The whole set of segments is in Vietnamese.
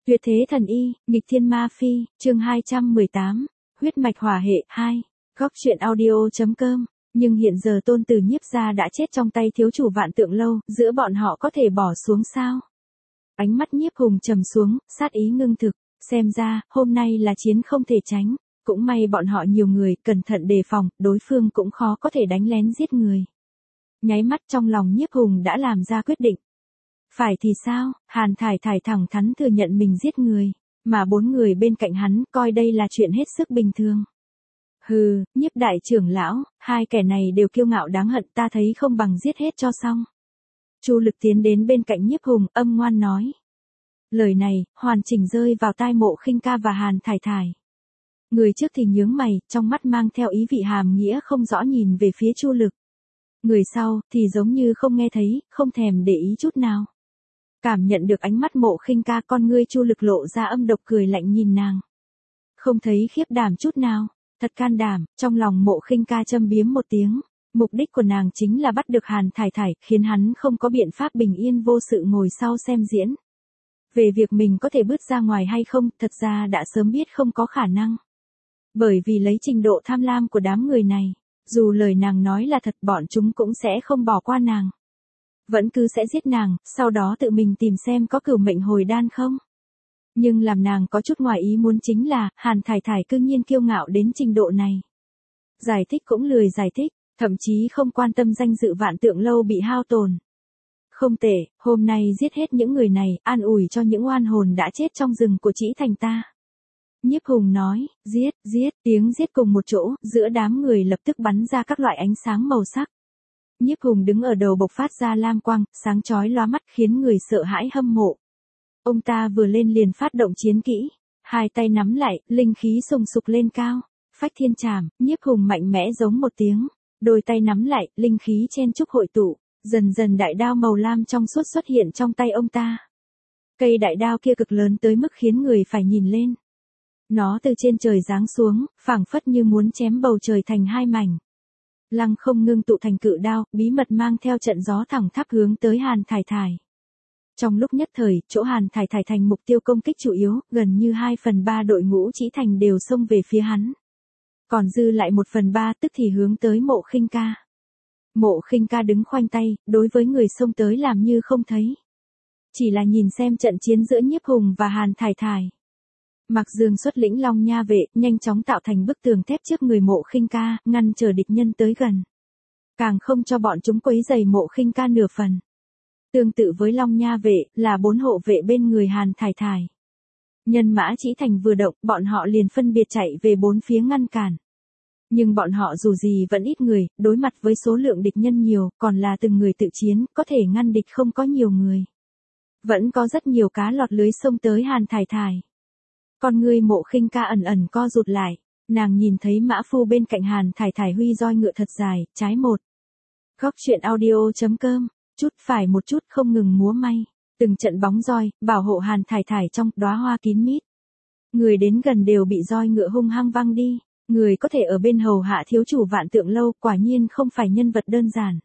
Tuyệt thế thần y, nghịch thiên ma phi, chương 218, huyết mạch hỏa hệ 2, góc truyện audio.com. Nhưng hiện giờ Tôn Tử Nhiếp gia đã chết trong tay thiếu chủ Vạn Tượng Lâu, giữa bọn họ có thể bỏ xuống sao? Ánh mắt Nhiếp Hùng trầm xuống, sát ý ngưng thực, xem ra, hôm nay là chiến không thể tránh, cũng may bọn họ nhiều người, cẩn thận đề phòng, đối phương cũng khó có thể đánh lén giết người. Nháy mắt trong lòng Nhiếp Hùng đã làm ra quyết định. Phải thì sao, Hàn Thải Thải thẳng thắn thừa nhận mình giết người, mà 4 người bên cạnh hắn coi đây là chuyện hết sức bình thường. Hừ, Nhiếp đại trưởng lão, hai kẻ này đều kiêu ngạo đáng hận, ta thấy không bằng giết hết cho xong. Chu Lực tiến đến bên cạnh Nhiếp Hùng, âm ngoan nói. Lời này, hoàn chỉnh rơi vào tai Mộ Khinh Ca và Hàn Thải Thải. Người trước thì nhướng mày, trong mắt mang theo ý vị hàm nghĩa không rõ nhìn về phía Chu Lực. Người sau, thì giống như không nghe thấy, không thèm để ý chút nào. Cảm nhận được ánh mắt Mộ Khinh Ca, con ngươi Chu Lực lộ ra âm độc cười lạnh nhìn nàng. Không thấy khiếp đảm chút nào, thật can đảm, trong lòng Mộ Khinh Ca châm biếm một tiếng. Mục đích của nàng chính là bắt được Hàn Thải Thải, khiến hắn không có biện pháp bình yên vô sự ngồi sau xem diễn. Về việc mình có thể bước ra ngoài hay không, thật ra đã sớm biết không có khả năng. Bởi vì lấy trình độ tham lam của đám người này, dù lời nàng nói là thật, bọn chúng cũng sẽ không bỏ qua nàng. Vẫn cứ sẽ giết nàng, sau đó tự mình tìm xem có cửu mệnh hồi đan không. Nhưng làm nàng có chút ngoài ý muốn chính là, Hàn Thải Thải cư nhiên kiêu ngạo đến trình độ này. Giải thích cũng lười giải thích, thậm chí không quan tâm danh dự Vạn Tượng Lâu bị hao tổn. Không tệ, hôm nay giết hết những người này, an ủi cho những oan hồn đã chết trong rừng của Trĩ Thành ta. Nhiếp Hùng nói, giết, tiếng giết cùng một chỗ, giữa đám người lập tức bắn ra các loại ánh sáng màu sắc. Nhiếp Hùng đứng ở đầu bộc phát ra lam quang, sáng chói lóa mắt khiến người sợ hãi hâm mộ. Ông ta vừa lên liền phát động chiến kỹ, hai tay nắm lại, linh khí sùng sục lên cao, phách thiên trảm, Nhiếp Hùng mạnh mẽ giống một tiếng, đôi tay nắm lại, linh khí chen chúc hội tụ, dần dần đại đao màu lam trong suốt xuất hiện trong tay ông ta. Cây đại đao kia cực lớn tới mức khiến người phải nhìn lên. Nó từ trên trời giáng xuống, phảng phất như muốn chém bầu trời thành hai mảnh. Lăng không ngưng tụ thành cự đao, bí mật mang theo trận gió thẳng tháp hướng tới Hàn Thải Thải. Trong lúc nhất thời, chỗ Hàn Thải Thải thành mục tiêu công kích chủ yếu, gần như 2/3 đội ngũ Trĩ Thành đều xông về phía hắn. Còn dư lại 1/3 tức thì hướng tới Mộ Khinh Ca. Mộ Khinh Ca đứng khoanh tay, đối với người xông tới làm như không thấy. Chỉ là nhìn xem trận chiến giữa Nhiếp Hùng và Hàn Thải Thải. Mạc Dương xuất lĩnh Long Nha vệ, nhanh chóng tạo thành bức tường thép trước người Mộ Khinh Ca, ngăn chờ địch nhân tới gần. Càng không cho bọn chúng quấy rầy Mộ Khinh Ca nửa phần. Tương tự với Long Nha vệ, là 4 hộ vệ bên người Hàn Thải Thải. Nhân mã Trĩ Thành vừa động, bọn họ liền phân biệt chạy về 4 phía ngăn cản. Nhưng bọn họ dù gì vẫn ít người, đối mặt với số lượng địch nhân nhiều, còn là từng người tự chiến, có thể ngăn địch không có nhiều người. Vẫn có rất nhiều cá lọt lưới xông tới Hàn Thải Thải. Con ngươi Mộ Khinh Ca ẩn ẩn co rụt lại, nàng nhìn thấy mã phu bên cạnh Hàn Thải Thải huy roi ngựa thật dài, trái một. Góc truyện audio.com, chút phải một chút không ngừng múa may, từng trận bóng roi, bảo hộ Hàn Thải Thải trong đóa hoa kín mít. Người đến gần đều bị roi ngựa hung hăng văng đi, người có thể ở bên hầu hạ thiếu chủ Vạn Tượng Lâu quả nhiên không phải nhân vật đơn giản.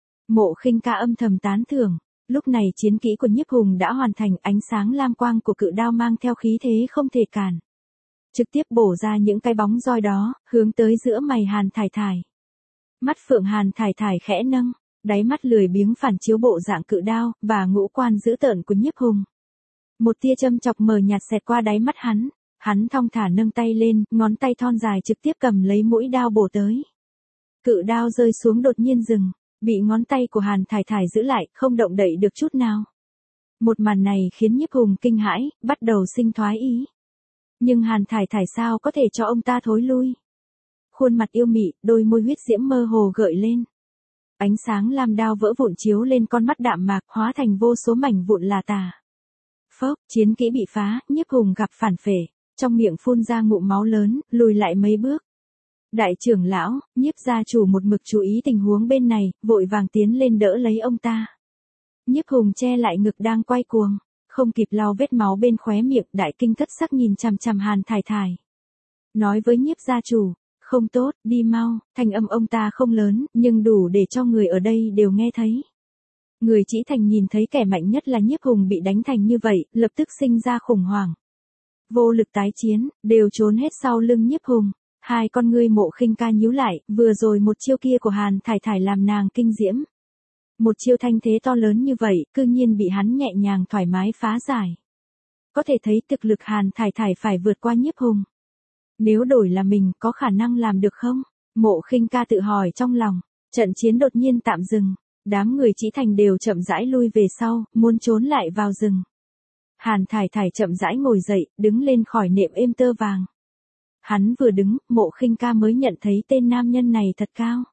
Mộ Khinh Ca âm thầm tán thưởng. Lúc này chiến kỹ của Nhiếp Hùng đã hoàn thành, ánh sáng lam quang của cự đao mang theo khí thế không thể cản. Trực tiếp bổ ra những cái bóng roi đó, hướng tới giữa mày Hàn Thải Thải. Mắt phượng Hàn Thải Thải khẽ nâng, đáy mắt lười biếng phản chiếu bộ dạng cự đao, và ngũ quan dữ tợn của Nhiếp Hùng. Một tia châm chọc mờ nhạt xẹt qua đáy mắt hắn thong thả nâng tay lên, ngón tay thon dài trực tiếp cầm lấy mũi đao bổ tới. Cự đao rơi xuống đột nhiên dừng. Bị ngón tay của Hàn Thải Thải giữ lại, không động đậy được chút nào. Một màn này khiến Nhiếp Hùng kinh hãi, bắt đầu sinh thoái ý. Nhưng Hàn Thải Thải sao có thể cho ông ta thối lui? Khuôn mặt yêu mị, đôi môi huyết diễm mơ hồ gợi lên. Ánh sáng lam đao vỡ vụn chiếu lên con mắt đạm mạc, hóa thành vô số mảnh vụn là tả. Phốc, chiến kỹ bị phá, Nhiếp Hùng gặp phản phệ, trong miệng phun ra ngụm máu lớn, lùi lại mấy bước. Đại trưởng lão, Nhiếp gia chủ một mực chú ý tình huống bên này, vội vàng tiến lên đỡ lấy ông ta. Nhiếp Hùng che lại ngực đang quay cuồng, không kịp lau vết máu bên khóe miệng, đại kinh thất sắc nhìn chằm chằm Hàn Thải Thải. Nói với Nhiếp gia chủ, không tốt, đi mau, thanh âm ông ta không lớn, nhưng đủ để cho người ở đây đều nghe thấy. Người Trĩ Thành nhìn thấy kẻ mạnh nhất là Nhiếp Hùng bị đánh thành như vậy, lập tức sinh ra khủng hoảng. Vô lực tái chiến, đều trốn hết sau lưng Nhiếp Hùng. Hai con ngươi Mộ Khinh Ca nhíu lại, vừa rồi một chiêu kia của Hàn Thải Thải làm nàng kinh diễm. Một chiêu thanh thế to lớn như vậy, cư nhiên bị hắn nhẹ nhàng thoải mái phá giải. Có thể thấy thực lực Hàn Thải Thải phải vượt qua Nhiếp Hùng. Nếu đổi là mình, có khả năng làm được không? Mộ Khinh Ca tự hỏi trong lòng. Trận chiến đột nhiên tạm dừng. Đám người Trĩ Thành đều chậm rãi lui về sau, muốn trốn lại vào rừng. Hàn Thải Thải chậm rãi ngồi dậy, đứng lên khỏi nệm êm tơ vàng. Hắn vừa đứng, Mộ Khinh Ca mới nhận thấy tên nam nhân này thật cao.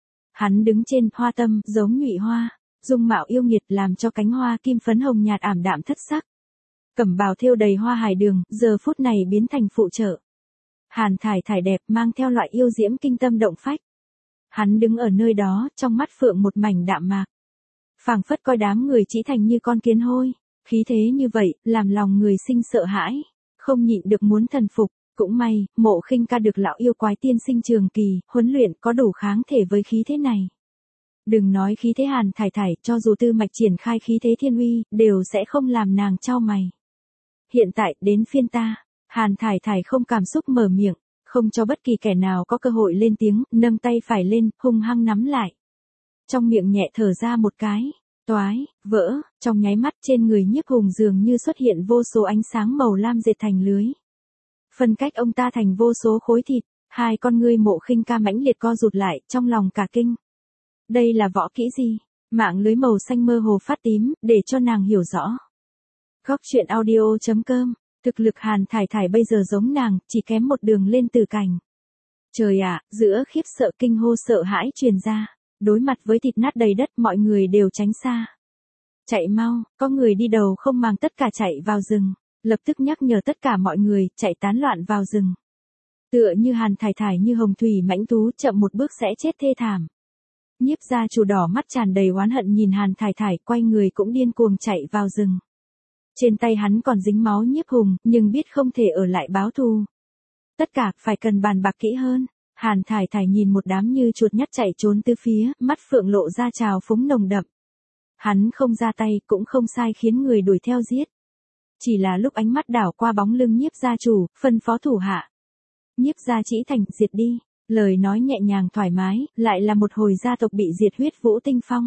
Hắn đứng trên hoa tâm, giống nhụy hoa, dung mạo yêu nghiệt làm cho cánh hoa kim phấn hồng nhạt ảm đạm thất sắc. Cẩm bào thêu đầy hoa hải đường, giờ phút này biến thành phụ trợ. Hàn Thải Thải đẹp mang theo loại yêu diễm kinh tâm động phách. Hắn đứng ở nơi đó, trong mắt phượng một mảnh đạm mạc. Phảng phất coi đám người Trĩ Thành như con kiến hôi, khí thế như vậy, làm lòng người sinh sợ hãi, không nhịn được muốn thần phục. Cũng may, Mộ Khinh Ca được lão yêu quái tiên sinh trường kỳ, huấn luyện có đủ kháng thể với khí thế này. Đừng nói khí thế Hàn Thải Thải, cho dù Tư Mạch triển khai khí thế thiên uy, đều sẽ không làm nàng chau mày. Hiện tại, đến phiên ta. Hàn Thải Thải không cảm xúc mở miệng, không cho bất kỳ kẻ nào có cơ hội lên tiếng, nâng tay phải lên, hung hăng nắm lại. Trong miệng nhẹ thở ra một cái, toái, vỡ, trong nháy mắt trên người Nhiếp Hùng dường như xuất hiện vô số ánh sáng màu lam dệt thành lưới. Phân cách ông ta thành vô số khối thịt, hai con ngươi Mộ Khinh Ca mãnh liệt co rụt lại, trong lòng cả kinh. Đây là võ kỹ gì? Mạng lưới màu xanh mơ hồ phát tím, để cho nàng hiểu rõ. Góc truyện audio.com, thực lực Hàn Thải Thải bây giờ giống nàng, chỉ kém một đường lên từ cảnh. Trời ạ, giữa khiếp sợ kinh hô sợ hãi truyền ra, đối mặt với thịt nát đầy đất mọi người đều tránh xa. Chạy mau, có người đi đầu không màng tất cả chạy vào rừng. Lập tức nhắc nhở tất cả mọi người, chạy tán loạn vào rừng. Tựa như Hàn Thải Thải như hồng thủy mãnh thú chậm một bước sẽ chết thê thảm. Nhiếp gia chủ đỏ mắt tràn đầy oán hận nhìn Hàn Thải Thải quay người cũng điên cuồng chạy vào rừng. Trên tay hắn còn dính máu Nhiếp Hùng, nhưng biết không thể ở lại báo thù. Tất cả phải cần bàn bạc kỹ hơn. Hàn Thải Thải nhìn một đám như chuột nhắt chạy trốn từ phía, mắt phượng lộ ra trào phúng nồng đậm. Hắn không ra tay cũng không sai khiến người đuổi theo giết. Chỉ là lúc ánh mắt đảo qua bóng lưng Nhiếp gia chủ, phân phó thủ hạ. Nhiếp gia Trĩ Thành, diệt đi. Lời nói nhẹ nhàng thoải mái, lại là một hồi gia tộc bị diệt huyết vũ tinh phong.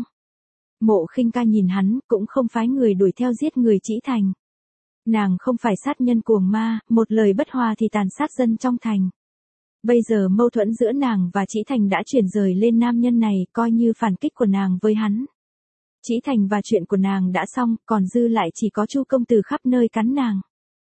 Mộ Khinh Ca nhìn hắn, cũng không phái người đuổi theo giết người Trĩ Thành. Nàng không phải sát nhân cuồng ma, một lời bất hòa thì tàn sát dân trong thành. Bây giờ mâu thuẫn giữa nàng và Trĩ Thành đã chuyển rời lên nam nhân này, coi như phản kích của nàng với hắn. Trĩ Thành và chuyện của nàng đã xong, còn dư lại chỉ có Chu công tử khắp nơi cắn nàng.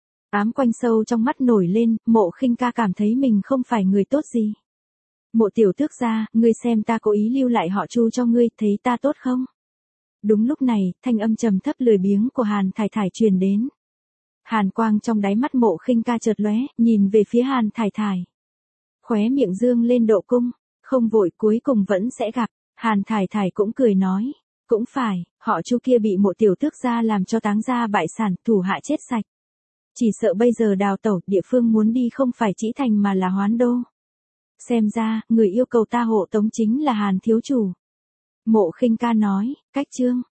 Ám quanh sâu trong mắt nổi lên, Mộ Khinh Ca cảm thấy mình không phải người tốt gì. Mộ tiểu tước gia, ngươi xem ta cố ý lưu lại họ Chu cho ngươi, thấy ta tốt không? Đúng lúc này, thanh âm trầm thấp lười biếng của Hàn Thải Thải truyền đến. Hàn quang trong đáy mắt Mộ Khinh Ca chợt lóe, nhìn về phía Hàn Thải Thải. Khóe miệng dương lên độ cung, không vội cuối cùng vẫn sẽ gặp. Hàn Thải Thải cũng cười nói. Cũng phải, họ Chu kia bị Mộ tiểu tước gia làm cho táng gia bại sản, thủ hạ chết sạch. Chỉ sợ bây giờ đào tẩu, địa phương muốn đi không phải Trĩ Thành mà là Hoán Đô. Xem ra, người yêu cầu ta hộ tống chính là Hàn thiếu chủ. Mộ Khinh Ca nói, cách chương.